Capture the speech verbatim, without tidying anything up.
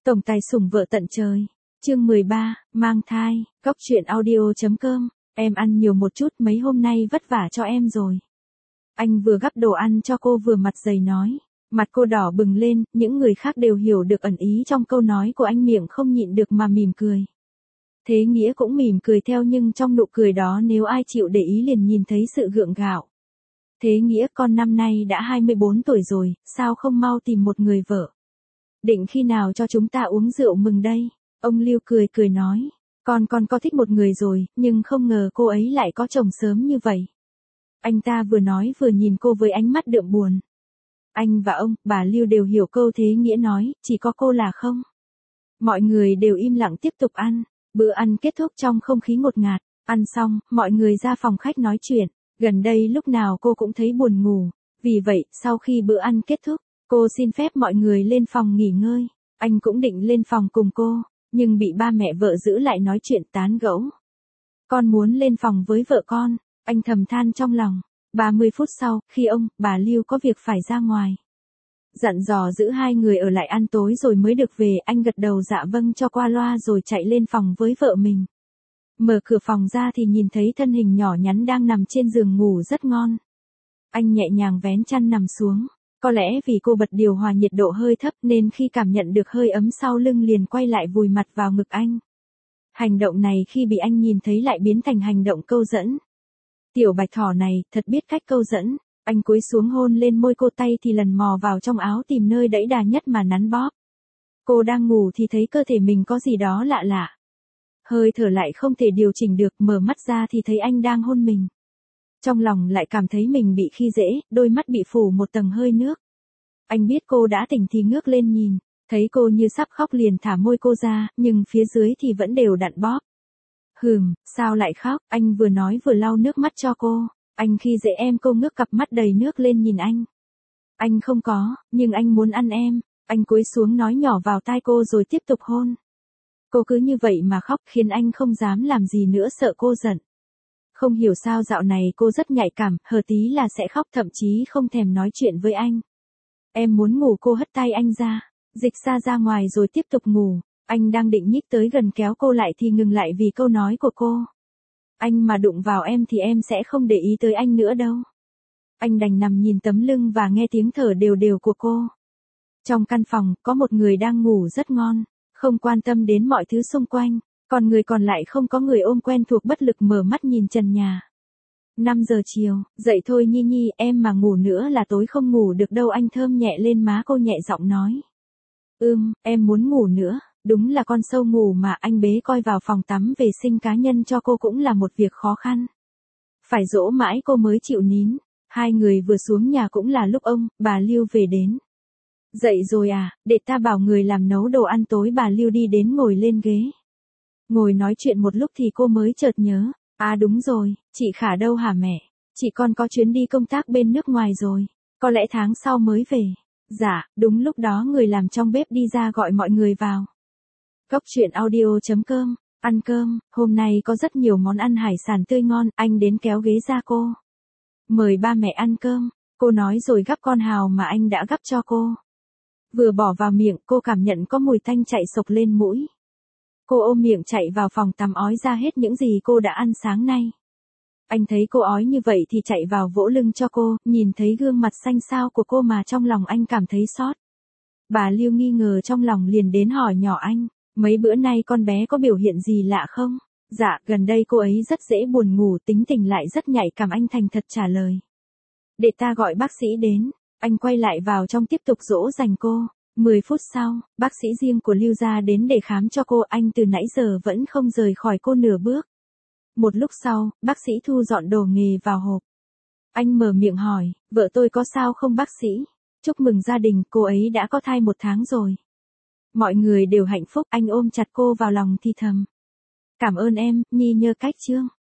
Tổng tài sủng vợ tận trời. Chương mười ba, mang thai. Góc truyện audio chấm com. Em ăn nhiều một chút, mấy hôm nay vất vả cho em rồi. Anh vừa gắp đồ ăn cho cô vừa mặt dày nói. Mặt cô đỏ bừng lên, những người khác đều hiểu được ẩn ý trong câu nói của anh, miệng không nhịn được mà mỉm cười. Thế Nghĩa cũng mỉm cười theo, nhưng trong nụ cười đó nếu ai chịu để ý liền nhìn thấy sự gượng gạo. Thế Nghĩa, con năm nay đã hai mươi bốn tuổi rồi, sao không mau tìm một người vợ? Định khi nào cho chúng ta uống rượu mừng đây? Ông Lưu cười cười nói. Con con có thích một người rồi, nhưng không ngờ cô ấy lại có chồng sớm như vậy. Anh ta vừa nói vừa nhìn cô với ánh mắt đượm buồn. Anh và ông, bà Lưu đều hiểu câu Thế Nghĩa nói, chỉ có cô là không. Mọi người đều im lặng tiếp tục ăn. Bữa ăn kết thúc trong không khí ngột ngạt. Ăn xong, mọi người ra phòng khách nói chuyện. Gần đây lúc nào cô cũng thấy buồn ngủ. Vì vậy, sau khi bữa ăn kết thúc, cô xin phép mọi người lên phòng nghỉ ngơi. Anh cũng định lên phòng cùng cô, nhưng bị ba mẹ vợ giữ lại nói chuyện tán gẫu. Con muốn lên phòng với vợ con, anh thầm than trong lòng. ba mươi phút sau, khi ông, bà Lưu có việc phải ra ngoài. Dặn dò giữ hai người ở lại ăn tối rồi mới được về, anh gật đầu dạ vâng cho qua loa rồi chạy lên phòng với vợ mình. Mở cửa phòng ra thì nhìn thấy thân hình nhỏ nhắn đang nằm trên giường ngủ rất ngon. Anh nhẹ nhàng vén chăn nằm xuống. Có lẽ vì cô bật điều hòa nhiệt độ hơi thấp nên khi cảm nhận được hơi ấm sau lưng liền quay lại vùi mặt vào ngực anh. Hành động này khi bị anh nhìn thấy lại biến thành hành động câu dẫn. Tiểu bạch thỏ này thật biết cách câu dẫn. Anh cúi xuống hôn lên môi cô, tay thì lần mò vào trong áo tìm nơi đẫy đà nhất mà nắn bóp. Cô đang ngủ thì thấy cơ thể mình có gì đó lạ lạ. Hơi thở lại không thể điều chỉnh được, mở mắt ra thì thấy anh đang hôn mình. Trong lòng lại cảm thấy mình bị khi dễ, đôi mắt bị phủ một tầng hơi nước. Anh biết cô đã tỉnh thì ngước lên nhìn, thấy cô như sắp khóc liền thả môi cô ra, nhưng phía dưới thì vẫn đều đặn bóp. Hừm, sao lại khóc? Anh vừa nói vừa lau nước mắt cho cô. Anh khi dễ em? Cô ngước cặp mắt đầy nước lên nhìn anh. Anh không có, nhưng anh muốn ăn em. Anh cúi xuống nói nhỏ vào tai cô rồi tiếp tục hôn. Cô cứ như vậy mà khóc khiến anh không dám làm gì nữa, sợ cô giận. Không hiểu sao dạo này cô rất nhạy cảm, hờ tí là sẽ khóc, thậm chí không thèm nói chuyện với anh. Em muốn ngủ, cô hất tay anh ra, dịch xa ra ngoài rồi tiếp tục ngủ. Anh đang định nhích tới gần kéo cô lại thì ngừng lại vì câu nói của cô. Anh mà đụng vào em thì em sẽ không để ý tới anh nữa đâu. Anh đành nằm nhìn tấm lưng và nghe tiếng thở đều đều của cô. Trong căn phòng, có một người đang ngủ rất ngon, không quan tâm đến mọi thứ xung quanh. Còn người còn lại không có người ôm, quen thuộc bất lực mở mắt nhìn trần nhà. năm giờ chiều, dậy thôi Nhi Nhi, em mà ngủ nữa là tối không ngủ được đâu. Anh thơm nhẹ lên má cô nhẹ giọng nói. Ừm, em muốn ngủ nữa, đúng là con sâu ngủ mà. Anh bế coi vào phòng tắm vệ sinh cá nhân cho cô cũng là một việc khó khăn. Phải dỗ mãi cô mới chịu nín. Hai người vừa xuống nhà cũng là lúc ông, bà Lưu về đến. Dậy rồi à, để ta bảo người làm nấu đồ ăn tối. Bà Lưu đi đến ngồi lên ghế. Ngồi nói chuyện một lúc thì cô mới chợt nhớ. À đúng rồi, chị Khả đâu hả mẹ? Chị con có chuyến đi công tác bên nước ngoài rồi. Có lẽ tháng sau mới về. Dạ, đúng lúc đó người làm trong bếp đi ra gọi mọi người vào. Góc truyện audio chấm com. Ăn cơm, hôm nay có rất nhiều món ăn hải sản tươi ngon. Anh đến kéo ghế ra cô. Mời ba mẹ ăn cơm. Cô nói rồi gắp con hào mà anh đã gắp cho cô. Vừa bỏ vào miệng cô cảm nhận có mùi tanh chạy sộc lên mũi. Cô ôm miệng chạy vào phòng tắm ói ra hết những gì cô đã ăn sáng nay. Anh thấy cô ói như vậy thì chạy vào vỗ lưng cho cô, nhìn thấy gương mặt xanh xao của cô mà trong lòng anh cảm thấy xót. Bà Lưu nghi ngờ trong lòng liền đến hỏi nhỏ anh, mấy bữa nay con bé có biểu hiện gì lạ không? Dạ, gần đây cô ấy rất dễ buồn ngủ, tính tình lại rất nhạy cảm. Anh thành thật trả lời. Để ta gọi bác sĩ đến. Anh quay lại vào trong tiếp tục dỗ dành cô. mười phút sau, bác sĩ riêng của Lưu gia đến để khám cho cô. Anh từ nãy giờ vẫn không rời khỏi cô nửa bước. Một lúc sau, bác sĩ thu dọn đồ nghề vào hộp. Anh mở miệng hỏi, vợ tôi có sao không bác sĩ? Chúc mừng gia đình, cô ấy đã có thai một tháng rồi. Mọi người đều hạnh phúc. Anh ôm chặt cô vào lòng thì thầm. Cảm ơn em, Nhi nhơ cách chương.